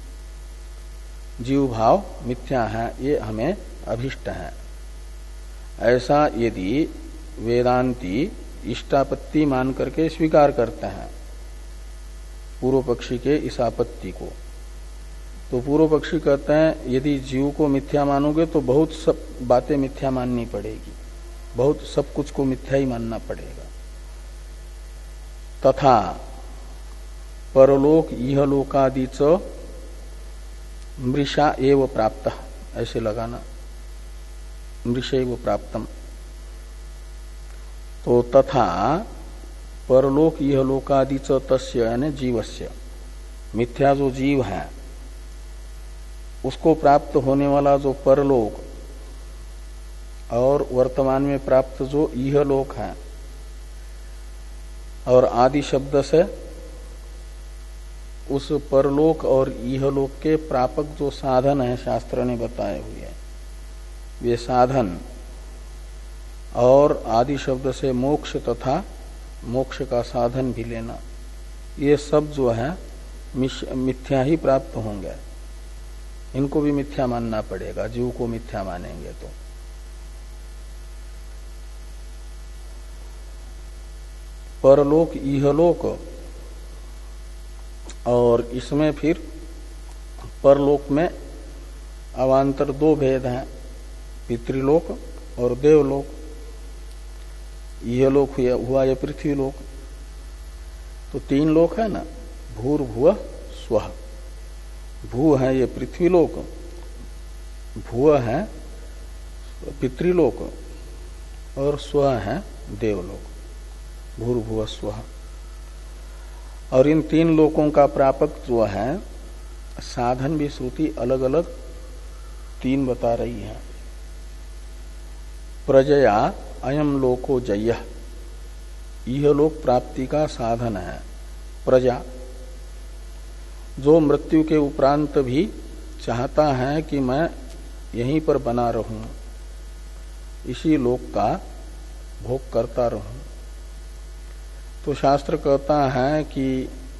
जीव भाव मिथ्या है, ये हमें अभिष्ट है, ऐसा यदि वेदांती इष्टापत्ति मान करके स्वीकार करते हैं पूर्व पक्षी के इस आपत्ति को, तो पूर्व पक्षी कहते हैं यदि जीव को मिथ्या मानोगे तो बहुत सब बातें मिथ्या माननी पड़ेगी, बहुत सब कुछ को मिथ्या ही मानना पड़ेगा। तथा परलोक इहलोकादि च मृषा एव प्राप्त, ऐसे लगाना, मृषैव प्राप्तम। तो तथा परलोक इहलोकादि च तस्य यानी जीवस्य, मिथ्या जो जीव है उसको प्राप्त होने वाला जो परलोक और वर्तमान में प्राप्त जो इहलोक है, और आदि शब्द से उस परलोक और इहलोक के प्रापक जो साधन है शास्त्र ने बताए हुए, वे साधन, और आदि शब्द से मोक्ष तथा मोक्ष का साधन भी लेना, ये सब जो है मिथ्या ही प्राप्त होंगे। इनको भी मिथ्या मानना पड़ेगा, जीव को मिथ्या मानेंगे तो। परलोक इहलोक, और इसमें फिर परलोक में अवान्तर दो भेद हैं, पितृलोक और देवलोक। इहलोक हुआ ये पृथ्वीलोक, तो तीन लोक है ना, भूर्भुव स्वः। भू है ये पृथ्वीलोक, भुव है पितृलोक, और स्व है देवलोक, भूर्भुव स्वः। और इन तीन लोकों का प्रापक जो है साधन भी श्रुति अलग अलग तीन बता रही है। प्रजया अयम लोको जय्यः, यह लोक प्राप्ति का साधन है प्रजा, जो मृत्यु के उपरांत भी चाहता है कि मैं यहीं पर बना रहूं, इसी लोक का भोग करता रहूं। तो शास्त्र कहता है कि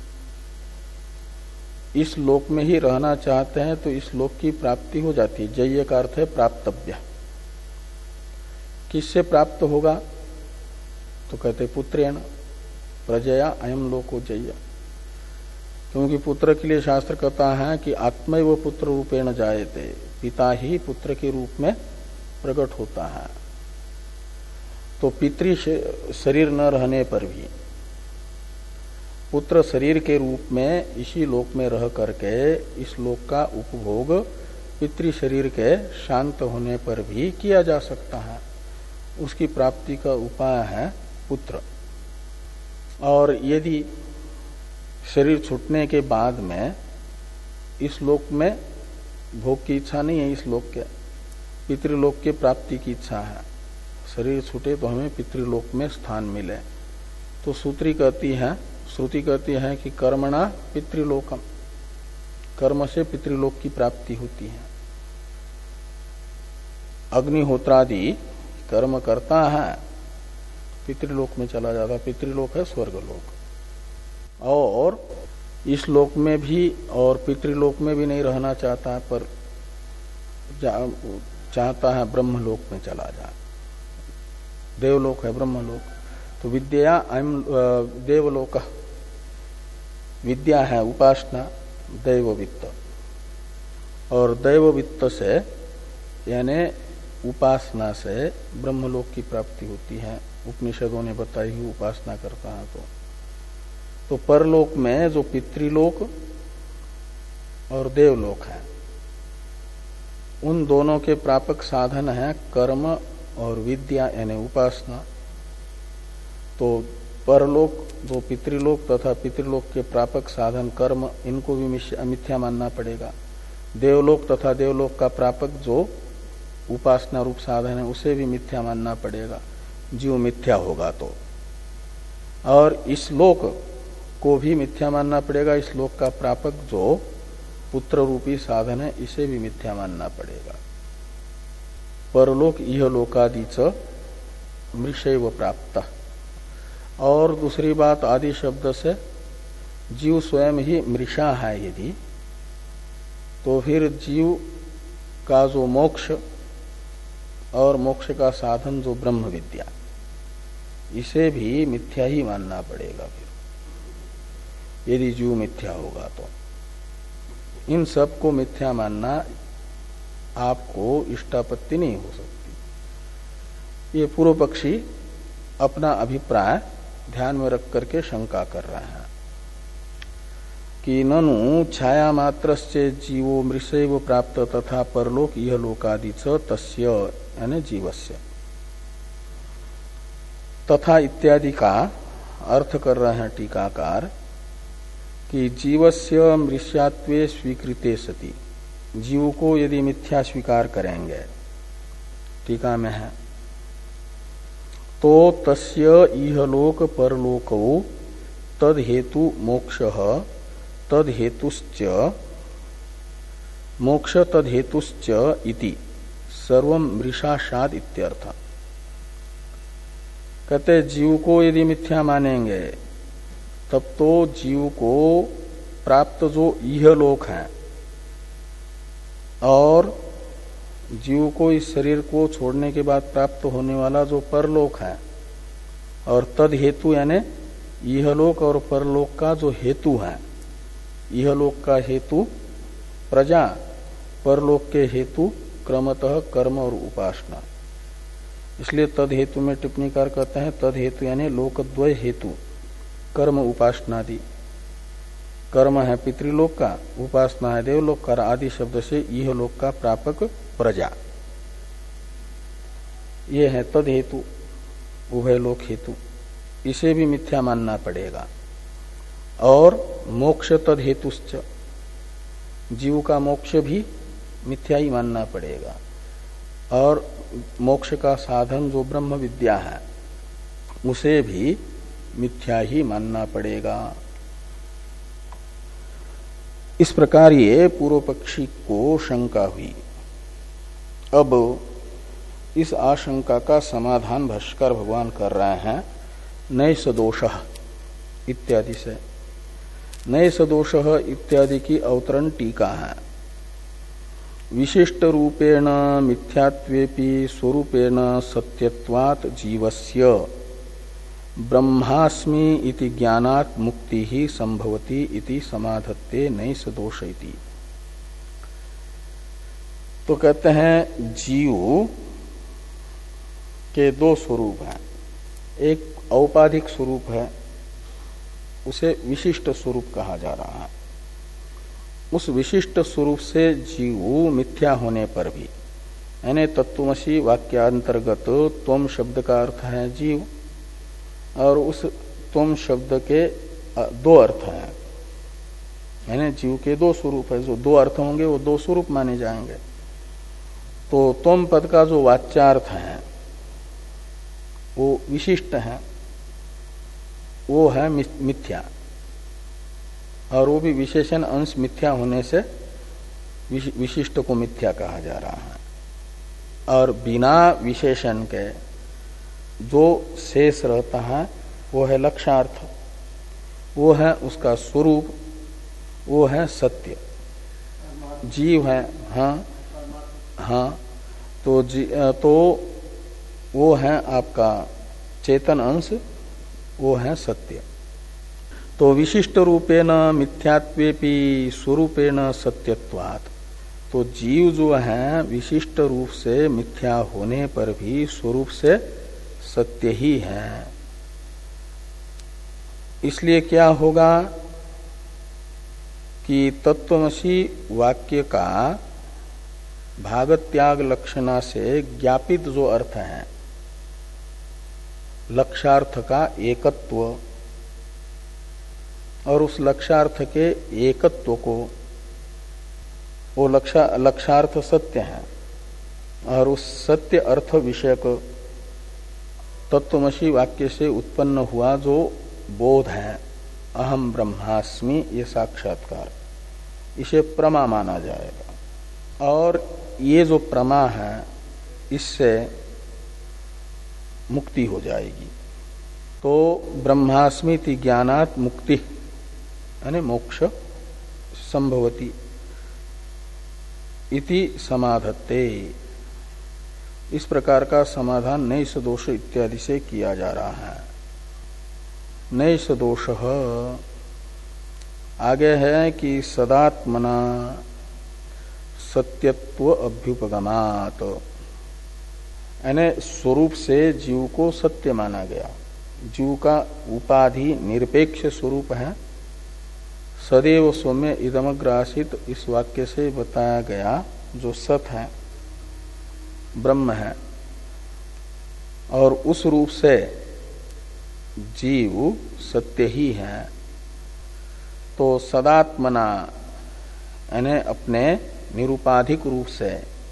इस लोक में ही रहना चाहते हैं तो इस लोक की प्राप्ति हो जाती है। जय्य का अर्थ है प्राप्तव्य। किससे प्राप्त होगा? तो कहते पुत्रेण प्रजया अयम लोको जय्य, क्योंकि पुत्र के लिए शास्त्र कहता है कि आत्मैव पुत्र रूपेण जायते, पिता ही पुत्र के रूप में प्रकट होता है। तो पितृ शरीर न रहने पर भी पुत्र शरीर के रूप में इसी लोक में रह करके इस लोक का उपभोग पितृ शरीर के शांत होने पर भी किया जा सकता है। उसकी प्राप्ति का उपाय है पुत्र। और यदि शरीर छूटने के बाद में इस लोक में भोग की इच्छा नहीं है, इस लोक के पितृलोक के प्राप्ति की इच्छा है, शरीर छूटे तो हमें पितृलोक में स्थान मिले, तो सूत्री कहती है, श्रुति कहती है कि कर्मणा पितृलोकम, कर्म से पितृलोक की प्राप्ति होती है। अग्निहोत्रादि कर्म करता है, पितृलोक में चला जाता, पितृलोक है स्वर्गलोक। और इस लोक में भी और पितृलोक में भी नहीं रहना चाहता, पर चाहता है ब्रह्मलोक में चला जाए। देवलोक है ब्रह्मलोक। तो विद्या अयम देवलोक, विद्या है उपासना दैववित्त, और दैववित्त से यानी उपासना से ब्रह्मलोक की प्राप्ति होती है। उपनिषदों ने बताई हुई उपासना करता है तो तो परलोक में जो पितृलोक और देवलोक है, उन दोनों के प्रापक साधन है कर्म और विद्या यानी उपासना। तो परलोक जो पितृलोक तथा पितृलोक के प्रापक साधन कर्म, इनको भी मिथ्या मानना पड़ेगा। देवलोक तथा देवलोक का प्रापक जो उपासना रूप साधन है, उसे भी मिथ्या मानना पड़ेगा, जीव मिथ्या होगा तो। और इस लोक को भी मिथ्या मानना पड़ेगा, इस लोक का प्रापक जो पुत्र रूपी साधन है, इसे भी मिथ्या मानना पड़ेगा। परलोक इह लोकादि च मृषैव प्राप्त। और दूसरी बात, आदि शब्द से जीव स्वयं ही मृषा है यदि, तो फिर जीव का जो मोक्ष और मोक्ष का साधन जो ब्रह्म विद्या, इसे भी मिथ्या ही मानना पड़ेगा फिर, यदि जीव मिथ्या होगा तो। इन सब को मिथ्या मानना आपको इष्टापत्ति नहीं हो सकती। ये पूर्व पक्षी अपना अभिप्राय ध्यान में रख करके शंका कर रहे हैं कि ननु छाया मात्रस्य जीवो मृषैव प्राप्त तथा परलोक यह लोकादि च तस्य यानी जीवस्य। तथा इत्यादि का अर्थ कर रहे हैं टीकाकार कि जीवस्य मृष्यात्वे स्वीकृते सति, जीव को यदि मिथ्या स्वीकार करेंगे, टीका में है, तो तस्य इहलोक परलोको तद हेतु मोक्षः तद हेतुश्च मोक्ष तद हेतुश्च इति सर्वं मृषाशाद इत्यर्थ। कहते जीव को यदि मिथ्या मानेंगे तब तो जीव को प्राप्त जो इहलोक है और जीव को इस शरीर को छोड़ने के बाद प्राप्त होने वाला जो परलोक है, और तद हेतु यानी इहलोक और परलोक का जो हेतु है, इहलोक का हेतु प्रजा, परलोक के हेतु क्रमतः कर्म और उपासना। इसलिए तद हेतु में टिप्पणीकार कहते हैं तद हेतु यानी लोकद्वय हेतु, कर्म उपासनादि। कर्म है पितृलोक का, उपासना है देवलोक का, आदि शब्द से यह लोक का प्रापक प्रजा, ये है तद हेतु, उभय लोक हेतु। इसे भी मिथ्या मानना पड़ेगा। और मोक्ष तद हेतुश्च, जीव का मोक्ष भी मिथ्या ही मानना पड़ेगा। और मोक्ष का साधन जो ब्रह्म विद्या है, उसे भी मिथ्या ही मानना पड़ेगा। इस प्रकार ये पूर्व पक्षी को शंका हुई। अब इस आशंका का समाधान भाष्कर भगवान कर रहे हैं नैष दोषः इत्यादि से। नैष दोषः इत्यादि की अवतरण टीका है। विशिष्ट रूपेण मिथ्यात्वेपि स्वरूपेण सत्यत्वात् जीवस्य ब्रह्मास्मि इति ज्ञानात् मुक्ति ही संभवति इति समाधत्ते नैष दोष इति। तो कहते हैं जीव के दो स्वरूप हैं। एक औपाधिक स्वरूप है, उसे विशिष्ट स्वरूप कहा जा रहा है। उस विशिष्ट स्वरूप से जीव मिथ्या होने पर भी, यानी तत्वमसि वाक्यांतर्गत त्वम शब्द का अर्थ है जीव, और उस त्वम शब्द के दो अर्थ हैं, यानी जीव के दो स्वरूप है। जो दो अर्थ होंगे वो दो स्वरूप माने जाएंगे। तो त्वम पद का जो वाच्यार्थ है वो विशिष्ट है, वो है मिथ्या, और वो भी विशेषण अंश मिथ्या होने से विशिष्ट को मिथ्या कहा जा रहा है। और बिना विशेषण के जो शेष रहता है वो है लक्षार्थ, वो है उसका स्वरूप, वो है सत्य। जीव है, हाँ हाँ, तो जी, तो वो है आपका चेतन अंश, वो है सत्य। तो विशिष्ट रूपेण मिथ्यात्वेपि स्वरूपेण सत्यत्वात्, तो जीव जो है विशिष्ट रूप से मिथ्या होने पर भी स्वरूप से सत्य ही है। इसलिए क्या होगा कि तत्वमसि वाक्य का भागत्याग लक्षणा से ज्ञापित जो अर्थ है, लक्ष्यार्थ का एकत्व, और उस लक्ष्यार्थ के एकत्व को, वो लक्ष्या लक्ष्यार्थ सत्य है, और उस सत्य अर्थ विषयक तत्वमसि वाक्य से उत्पन्न हुआ जो बोध है, अहम ब्रह्मास्मि, ये साक्षात्कार, इसे प्रमा माना जाएगा। और ये जो प्रमा है, इससे मुक्ति हो जाएगी। तो ब्रह्मास्मिति ज्ञानात् मुक्ति यानी मोक्ष संभवती इति समाधत्ते। इस प्रकार का समाधान नैष दोष इत्यादि से किया जा रहा है। नैष दोष आगे है कि सदात्मना सत्यत्व अभ्युपगमात्, यानी स्वरूप से जीव को सत्य माना गया। जीव का उपाधि निरपेक्ष स्वरूप है। सदैव सौम्य इदमग्र आसीत, इस वाक्य से बताया गया जो सत है, ब्रह्म है, और उस रूप से जीव सत्य ही है। तो सदात्मना यानी अपने निरुपाधिक रूप से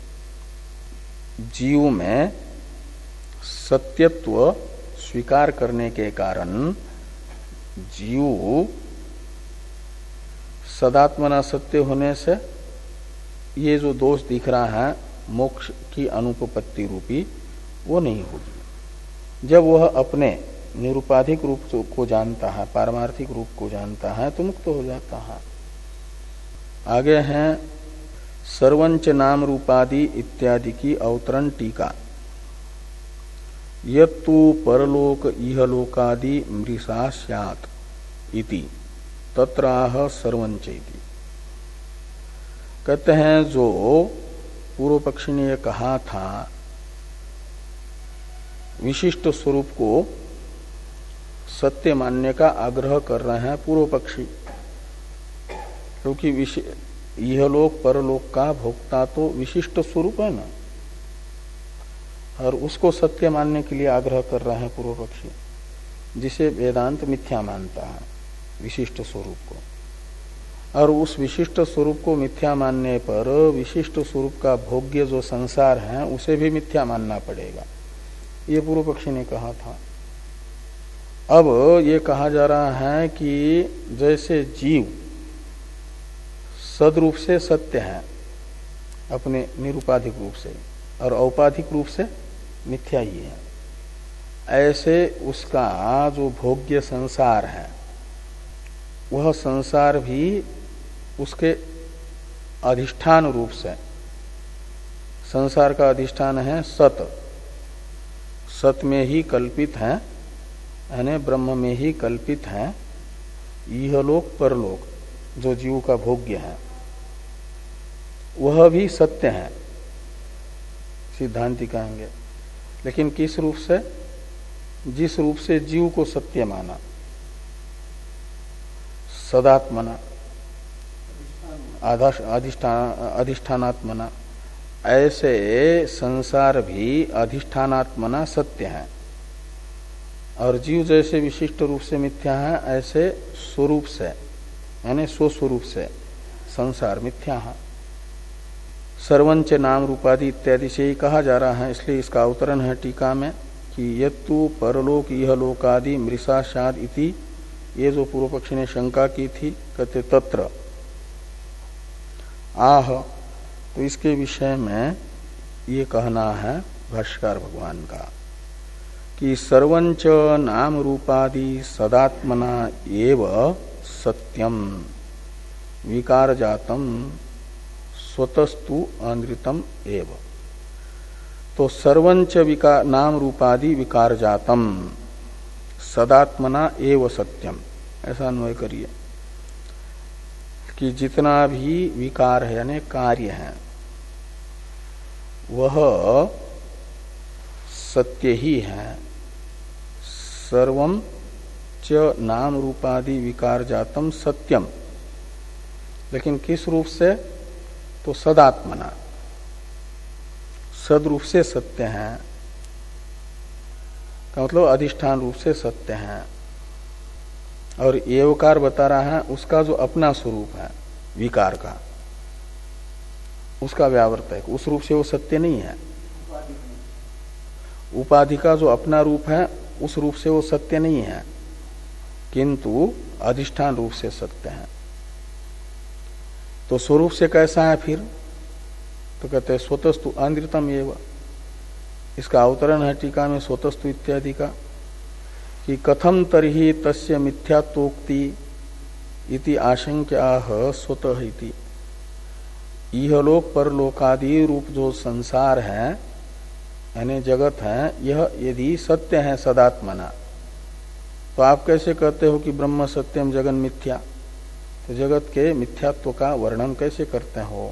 जीव में सत्यत्व स्वीकार करने के कारण जीव सदात्मना सत्य होने से ये जो दोष दिख रहा है मोक्ष की अनुपपत्ति रूपी, वो नहीं होगी। जब वह अपने निरुपाधिक रूप को जानता है, पारमार्थिक रूप को जानता है, तो मुक्त हो जाता है। आगे हैं सर्वंच नाम रूपादि इत्यादि की अवतरण टीका। यत्तु परलोक इहलोकादि मृषा स्यात् इति तत्राह सर्वंच इति। कहते हैं जो पूर्व पक्षी ने यह कहा था, विशिष्ट स्वरूप को सत्य मानने का आग्रह कर रहे हैं पूर्व पक्षी, क्योंकि यह लोक परलोक का भोक्ता तो विशिष्ट स्वरूप है ना, और उसको सत्य मानने के लिए आग्रह कर रहे हैं पूर्व पक्षी, जिसे वेदांत मिथ्या मानता है विशिष्ट स्वरूप को। और उस विशिष्ट स्वरूप को मिथ्या मानने पर विशिष्ट स्वरूप का भोग्य जो संसार है उसे भी मिथ्या मानना पड़ेगा, ये पूर्व पक्षी ने कहा था। अब ये कहा जा रहा है कि जैसे जीव सदरूप से सत्य है अपने निरुपाधिक रूप से, और औपाधिक रूप से मिथ्या ही है, ऐसे उसका जो भोग्य संसार है वह संसार भी उसके अधिष्ठान रूप से, संसार का अधिष्ठान है सत, सत में ही कल्पित है, यानी ब्रह्म में ही कल्पित है। यह लोक परलोक जो जीव का भोग्य है वह भी सत्य है, सिद्धांति कहेंगे। लेकिन किस रूप से? जिस रूप से जीव को सत्य माना, सदात्मना, अधिष्ठान अधिष्ठानात्मना, ऐसे संसार भी अधिष्ठानात्मना सत्य है। और जीव जैसे विशिष्ट रूप से मिथ्या है, ऐसे स्वरूप से यानी स्वस्वरूप से संसार मिथ्या है। सर्वंच नाम रूपादि इत्यादि से ही कहा जा रहा है, इसलिए इसका अवतरण है टीका में कि यत्तु परलोक यह लोकादि मृषा शाद इति। ये जो पूर्व पक्षी ने शंका की थी, कहते तत्र आह, तो इसके विषय में ये कहना है भाष्यकार भगवान का कि सर्वंच नाम रूपादि सदात्मना एव सत्यम विकार जातम स्वतस्तु अनृतम एव। तो सर्वंच विकार नाम रूपादि विकार जातम सदात्मना एव सत्यम, ऐसा अन्वय करिए कि जितना भी विकार है यानी कार्य है वह सत्य ही है। सर्वम च नाम रूपादि विकार जातम सत्यम, लेकिन किस रूप से? तो सदात्मना, सद रूप से सत्य है का मतलब अधिष्ठान रूप से सत्य है। और एवकार बता रहा है उसका जो अपना स्वरूप है विकार का, उसका व्यावर्तक, उस रूप से वो सत्य नहीं है। उपाधि का जो अपना रूप है उस रूप से वो सत्य नहीं है, किंतु अधिष्ठान रूप से सत्य है। तो स्वरूप से कैसा है फिर? तो कहते हैं स्वतस्तु आंद्रितम एव। इसका अवतरण है टीका में स्वतस्तु इत्यादि का कि कथम तर्हि तस्य मिथ्यात्वोक्ति इति आशंक्याह स्वतः इति। इहलोक परलोकादि रूप जो संसार है यानी जगत है, यह यदि सत्य है सदात्मना, तो आप कैसे कहते हो कि ब्रह्म सत्यम जगन मिथ्या? तो जगत के मिथ्यात्व का वर्णन कैसे करते हो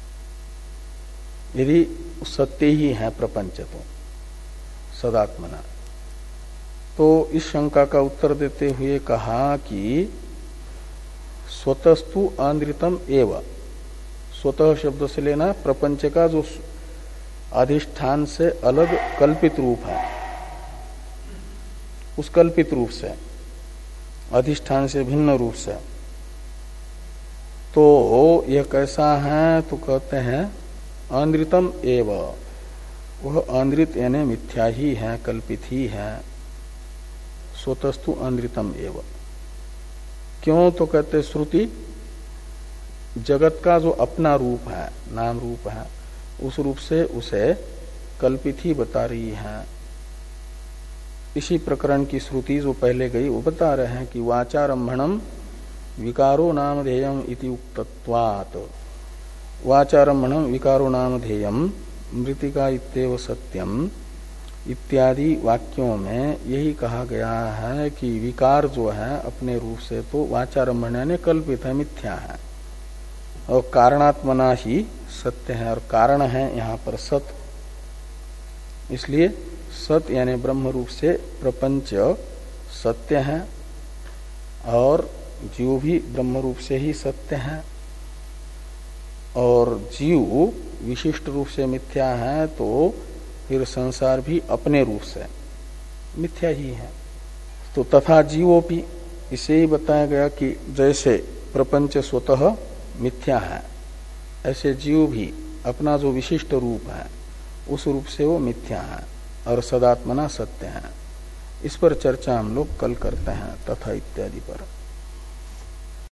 यदि सत्य ही है प्रपंच तो सदात्मना? तो इस शंका का उत्तर देते हुए कहा कि स्वतस्तु आंद्रितम एव। स्वतः शब्द से लेना प्रपंच का जो अधिष्ठान से अलग कल्पित रूप है, उस कल्पित रूप से, अधिष्ठान से भिन्न रूप से। तो यह कैसा है? तो कहते हैं आंद्रितम एव, वह आंद्रित यानी मिथ्या ही है, कल्पित ही है। स्वतस्तु आंद्रितम एव। क्यों? तो कहते श्रुति जगत का जो अपना रूप है, नाम रूप है, उस रूप से उसे कल्पित ही बता रही है। इसी प्रकरण की श्रुति जो पहले गई वो बता रहे हैं कि वाचारंभणम विकारो नामधेयम इति उक्तत्वात्। वाचारंभणम विकारो नामधेयम मृतिका इत्येव सत्यम इत्यादि वाक्यों में यही कहा गया है कि विकार जो है अपने रूप से तो वाचारंभण यानी कल्पित है, मिथ्या है, और कारणात्मना ही सत्य है। और कारण है यहाँ पर सत, इसलिए सत यानी ब्रह्म रूप से प्रपंच सत्य है और जीव भी ब्रह्म रूप से ही सत्य है। और जीव विशिष्ट रूप से मिथ्या है तो फिर संसार भी अपने रूप से मिथ्या ही है। तो तथा जीवोपि, इसे ही बताया गया कि जैसे प्रपंच स्वतः मिथ्या है, ऐसे जीव भी अपना जो विशिष्ट रूप है उस रूप से वो मिथ्या है और सदात्मना सत्य है। इस पर चर्चा हम लोग कल करते हैं तथा इत्यादि पर।